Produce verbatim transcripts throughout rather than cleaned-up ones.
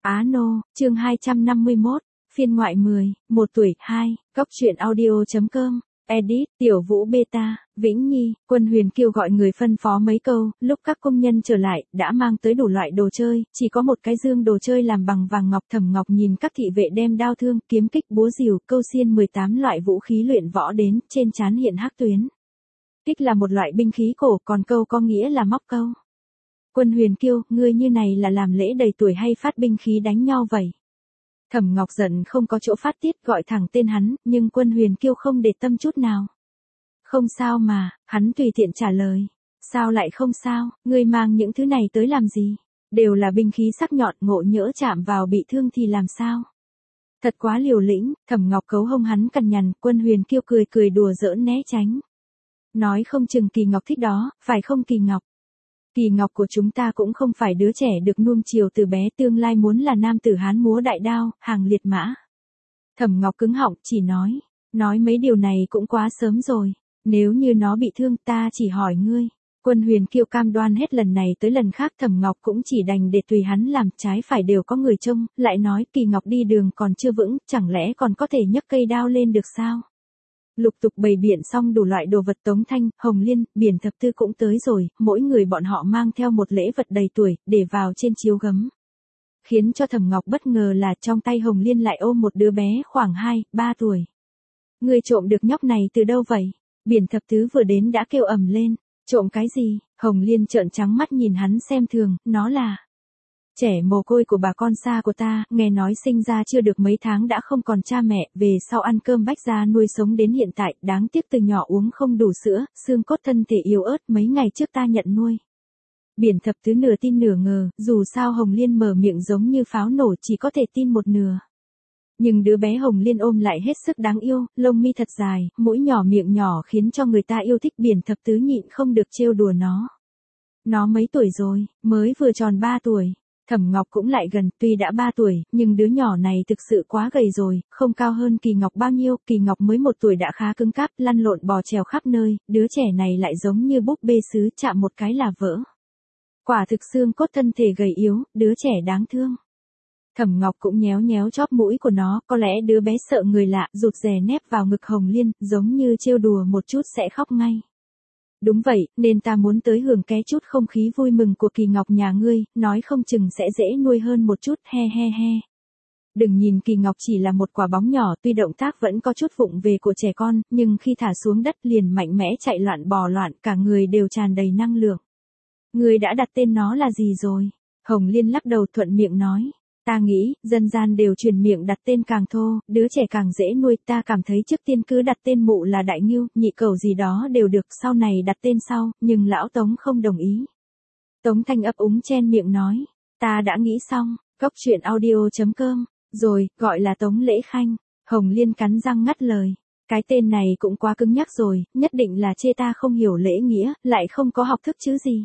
Á Nô, chương hai trăm năm mươi mốt, phiên ngoại mười, một tuổi, hai, góc truyện audio.com, edit, Tiểu Vũ Beta, Vĩnh Nhi, Quân Huyền kêu gọi người phân phó mấy câu, lúc các công nhân trở lại, đã mang tới đủ loại đồ chơi, chỉ có một cái dương đồ chơi làm bằng vàng ngọc. Thẩm Ngọc nhìn các thị vệ đem đao thương, kiếm kích, búa rìu, câu xiên mười tám loại vũ khí luyện võ đến, trên trán hiện hắc tuyến. Kích là một loại binh khí cổ, còn câu có nghĩa là móc câu. Quân Huyền kêu, ngươi như này là làm lễ đầy tuổi hay phát binh khí đánh nhau vậy? Thẩm Ngọc giận không có chỗ phát tiết, gọi thẳng tên hắn, nhưng Quân Huyền kêu không để tâm chút nào. Không sao mà, hắn tùy tiện trả lời. Sao lại không sao, ngươi mang những thứ này tới làm gì? Đều là binh khí sắc nhọn, ngộ nhỡ chạm vào bị thương thì làm sao? Thật quá liều lĩnh. Thẩm Ngọc cấu hông hắn cằn nhằn. Quân Huyền kêu cười cười đùa giỡn né tránh. Nói không chừng Kỳ Ngọc thích đó, phải không Kỳ Ngọc? Kỳ Ngọc của chúng ta cũng không phải đứa trẻ được nuông chiều từ bé, tương lai muốn là nam tử Hán múa đại đao, hàng liệt mã. Thẩm Ngọc cứng họng, chỉ nói, nói mấy điều này cũng quá sớm rồi, nếu như nó bị thương ta chỉ hỏi ngươi. Quân Huyền kêu cam đoan hết lần này tới lần khác. Thẩm Ngọc cũng chỉ đành để tùy hắn làm, trái phải đều có người trông, lại nói Kỳ Ngọc đi đường còn chưa vững, chẳng lẽ còn có thể nhấc cây đao lên được sao? Lục tục bày biện xong đủ loại đồ vật. Tống Thanh, Hồng Liên, Biển Thập Tư cũng tới rồi, mỗi người bọn họ mang theo một lễ vật đầy tuổi, để vào trên chiếu gấm. Khiến cho Thẩm Ngọc bất ngờ là trong tay Hồng Liên lại ôm một đứa bé khoảng hai, ba tuổi. Ngươi trộm được nhóc này từ đâu vậy? Biển Thập Tứ vừa đến đã kêu ầm lên, trộm cái gì? Hồng Liên trợn trắng mắt nhìn hắn xem thường, nó là trẻ mồ côi của bà con xa của ta, nghe nói sinh ra chưa được mấy tháng đã không còn cha mẹ, về sau ăn cơm bách gia nuôi sống đến hiện tại, đáng tiếc từ nhỏ uống không đủ sữa, xương cốt thân thể yếu ớt, mấy ngày trước ta nhận nuôi. Biển Thập Tứ nửa tin nửa ngờ, dù sao Hồng Liên mở miệng giống như pháo nổ, chỉ có thể tin một nửa. Nhưng đứa bé Hồng Liên ôm lại hết sức đáng yêu, lông mi thật dài, mũi nhỏ miệng nhỏ khiến cho người ta yêu thích. Biển Thập Tứ nhịn không được trêu đùa nó. Nó mấy tuổi rồi? Mới vừa tròn ba tuổi. Thẩm Ngọc cũng lại gần, tuy đã ba tuổi, nhưng đứa nhỏ này thực sự quá gầy rồi, không cao hơn Kỳ Ngọc bao nhiêu. Kỳ Ngọc mới một tuổi đã khá cứng cáp, lăn lộn bò trèo khắp nơi, đứa trẻ này lại giống như búp bê sứ, chạm một cái là vỡ. Quả thực xương cốt thân thể gầy yếu, đứa trẻ đáng thương. Thẩm Ngọc cũng nhéo nhéo chóp mũi của nó, có lẽ đứa bé sợ người lạ, rụt rè nép vào ngực Hồng Liên, giống như trêu đùa một chút sẽ khóc ngay. Đúng vậy, nên ta muốn tới hưởng ké chút không khí vui mừng của Kỳ Ngọc nhà ngươi, nói không chừng sẽ dễ nuôi hơn một chút, he he he. Đừng nhìn Kỳ Ngọc chỉ là một quả bóng nhỏ, tuy động tác vẫn có chút vụng về của trẻ con, nhưng khi thả xuống đất liền mạnh mẽ chạy loạn bò loạn, cả người đều tràn đầy năng lượng. Ngươi đã đặt tên nó là gì rồi? Hồng Liên lắc đầu thuận miệng nói. Ta nghĩ, dân gian đều truyền miệng đặt tên càng thô, đứa trẻ càng dễ nuôi. Ta cảm thấy trước tiên cứ đặt tên mụ là Đại Ngưu, Nhị Cẩu gì đó đều được, sau này đặt tên sau, nhưng lão Tống không đồng ý. Tống Thanh ấp úng chen miệng nói, ta đã nghĩ xong, góc truyện audio.com, rồi, gọi là Tống Lễ Khanh. Hồng Liên cắn răng ngắt lời, cái tên này cũng quá cứng nhắc rồi, nhất định là chê ta không hiểu lễ nghĩa, lại không có học thức chứ gì.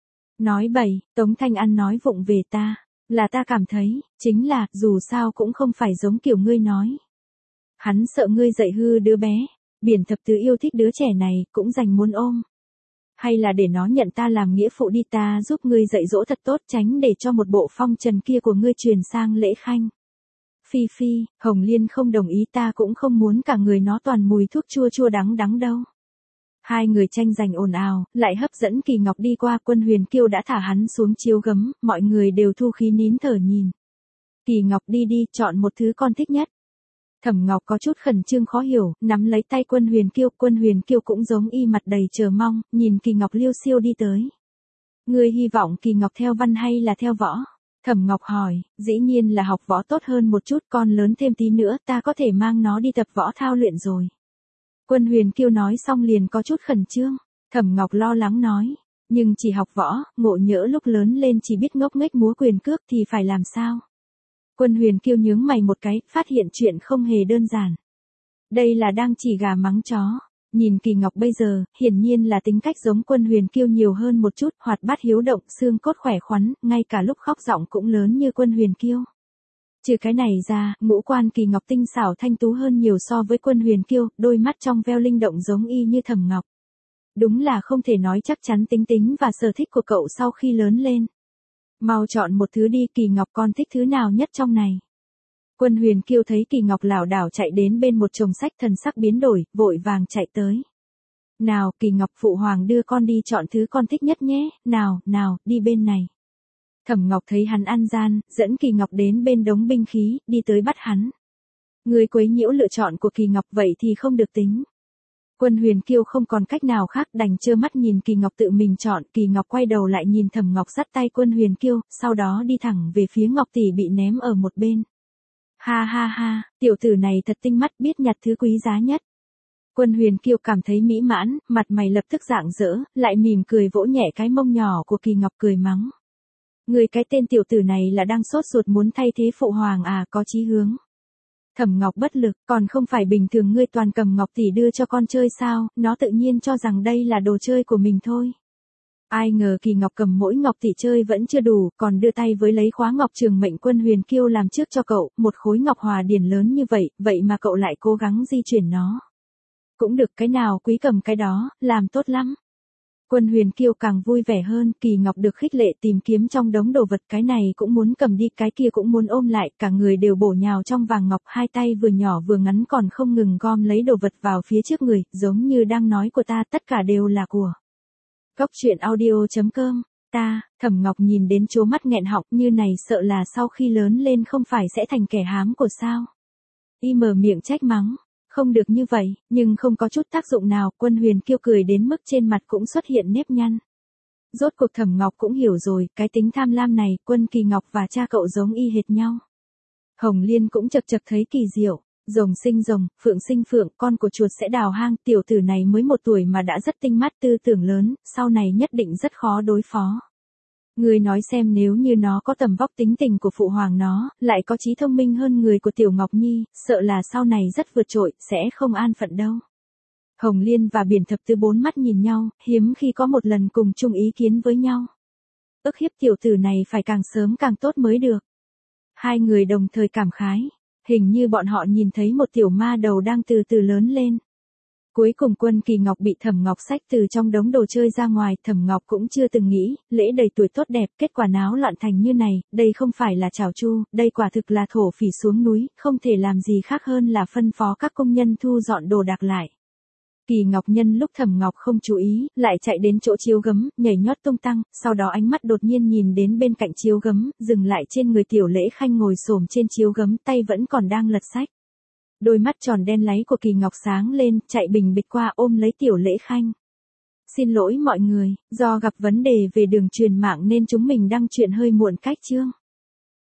Nói bậy, Tống Thanh ăn nói vụng về ta. Là ta cảm thấy, chính là, dù sao cũng không phải giống kiểu ngươi nói. Hắn sợ ngươi dạy hư đứa bé. Biển Thập Tứ yêu thích đứa trẻ này, cũng dành muốn ôm. Hay là để nó nhận ta làm nghĩa phụ đi, ta giúp ngươi dạy dỗ thật tốt, tránh để cho một bộ phong trần kia của ngươi truyền sang Lễ Khanh. Phi phi, Hồng Liên không đồng ý, ta cũng không muốn cả người nó toàn mùi thuốc chua chua đắng đắng đâu. Hai người tranh giành ồn ào, lại hấp dẫn Kỳ Ngọc đi qua. Quân Huyền kêu đã thả hắn xuống chiếu gấm, mọi người đều thu khí nín thở nhìn. Kỳ Ngọc đi đi, chọn một thứ con thích nhất. Thẩm Ngọc có chút khẩn trương khó hiểu, nắm lấy tay Quân Huyền kêu. Quân Huyền kêu cũng giống y mặt đầy chờ mong, nhìn Kỳ Ngọc liêu xiêu đi tới. Ngươi hy vọng Kỳ Ngọc theo văn hay là theo võ? Thẩm Ngọc hỏi, dĩ nhiên là học võ tốt hơn một chút, con lớn thêm tí nữa ta có thể mang nó đi tập võ thao luyện rồi. Quân Huyền kêu nói xong liền có chút khẩn trương. Thẩm Ngọc lo lắng nói, nhưng chỉ học võ, ngộ nhỡ lúc lớn lên chỉ biết ngốc nghếch múa quyền cước thì phải làm sao? Quân Huyền kêu nhướng mày một cái, phát hiện chuyện không hề đơn giản. Đây là đang chỉ gà mắng chó. Nhìn Kỳ Ngọc bây giờ, hiển nhiên là tính cách giống Quân Huyền kêu nhiều hơn một chút, hoạt bát hiếu động, xương cốt khỏe khoắn, ngay cả lúc khóc giọng cũng lớn như Quân Huyền kêu. Trừ cái này ra, ngũ quan Kỳ Ngọc tinh xảo thanh tú hơn nhiều so với Quân Huyền kêu, đôi mắt trong veo linh động giống y như Thẩm Ngọc. Đúng là không thể nói chắc chắn tính tính và sở thích của cậu sau khi lớn lên. Mau chọn một thứ đi, Kỳ Ngọc con thích thứ nào nhất trong này? Quân Huyền Kiêu thấy Kỳ Ngọc lảo đảo chạy đến bên một chồng sách, thần sắc biến đổi, vội vàng chạy tới. Nào, Kỳ Ngọc, phụ hoàng đưa con đi chọn thứ con thích nhất nhé, nào, nào, đi bên này. Thẩm Ngọc thấy hắn ăn gian, dẫn Kỳ Ngọc đến bên đống binh khí, đi tới bắt hắn. Người quấy nhiễu lựa chọn của Kỳ Ngọc vậy thì không được tính. Quân Huyền Kiêu không còn cách nào khác, đành trơ mắt nhìn Kỳ Ngọc tự mình chọn. Kỳ Ngọc quay đầu lại nhìn Thẩm Ngọc dắt tay Quân Huyền Kiêu, sau đó đi thẳng về phía Ngọc tỷ bị ném ở một bên. Ha ha ha, tiểu tử này thật tinh mắt, biết nhặt thứ quý giá nhất. Quân Huyền Kiêu cảm thấy mỹ mãn, mặt mày lập tức rạng rỡ, lại mỉm cười vỗ nhẹ cái mông nhỏ của Kỳ Ngọc, cười mắng. Người cái tên tiểu tử này là đang sốt ruột muốn thay thế phụ hoàng à, có chí hướng. Thẩm Ngọc bất lực, còn không phải bình thường ngươi toàn cầm ngọc tỷ đưa cho con chơi sao, nó tự nhiên cho rằng đây là đồ chơi của mình thôi. Ai ngờ Kỳ Ngọc cầm mỗi ngọc tỷ chơi vẫn chưa đủ, còn đưa tay với lấy khóa ngọc trường mệnh Quân Huyền Kiêu làm trước cho cậu, một khối ngọc hòa điển lớn như vậy, vậy mà cậu lại cố gắng di chuyển nó. Cũng được, cái nào quý cầm cái đó, làm tốt lắm. Quân Huyền Kiêu càng vui vẻ hơn, Kỳ Ngọc được khích lệ tìm kiếm trong đống đồ vật, cái này cũng muốn cầm đi, cái kia cũng muốn ôm lại, cả người đều bổ nhào trong vàng ngọc, hai tay vừa nhỏ vừa ngắn còn không ngừng gom lấy đồ vật vào phía trước người, giống như đang nói của ta, tất cả đều là của. Cốc truyện audio chấm com, ta, Thẩm Ngọc nhìn đến trố mắt nghẹn họng, như này sợ là sau khi lớn lên không phải sẽ thành kẻ hám của sao. Y mở miệng trách mắng. Không được như vậy, nhưng không có chút tác dụng nào, Quân Huyền Kiêu cười đến mức trên mặt cũng xuất hiện nếp nhăn. Rốt cuộc Thẩm Ngọc cũng hiểu rồi, cái tính tham lam này, Quân Kỳ Ngọc và cha cậu giống y hệt nhau. Hồng Liên cũng chật chật thấy kỳ diệu, rồng sinh rồng, phượng sinh phượng, con của chuột sẽ đào hang, tiểu tử này mới một tuổi mà đã rất tinh mắt, tư tưởng lớn, sau này nhất định rất khó đối phó. Người nói xem, nếu như nó có tầm vóc tính tình của phụ hoàng nó, lại có trí thông minh hơn người của Tiểu Ngọc Nhi, sợ là sau này rất vượt trội, sẽ không an phận đâu. Hồng Liên và Biển Thập Tứ bốn mắt nhìn nhau, hiếm khi có một lần cùng chung ý kiến với nhau. Ức hiếp tiểu tử này phải càng sớm càng tốt mới được. Hai người đồng thời cảm khái, hình như bọn họ nhìn thấy một tiểu ma đầu đang từ từ lớn lên. Cuối cùng Quân Kỳ Ngọc bị Thẩm Ngọc xách từ trong đống đồ chơi ra ngoài, Thẩm Ngọc cũng chưa từng nghĩ, lễ đầy tuổi tốt đẹp, kết quả náo loạn thành như này, đây không phải là chảo chu, đây quả thực là thổ phỉ xuống núi, không thể làm gì khác hơn là phân phó các công nhân thu dọn đồ đạc lại. Kỳ Ngọc nhân lúc Thẩm Ngọc không chú ý, lại chạy đến chỗ chiếu gấm, nhảy nhót tung tăng, sau đó ánh mắt đột nhiên nhìn đến bên cạnh chiếu gấm, dừng lại trên người Tiểu Lễ Khanh ngồi xổm trên chiếu gấm, tay vẫn còn đang lật sách. Đôi mắt tròn đen láy của Kỳ Ngọc sáng lên, chạy bình bịch qua ôm lấy Tiểu Lễ Khanh. Xin lỗi mọi người, do gặp vấn đề về đường truyền mạng nên chúng mình đăng truyện hơi muộn cách chương.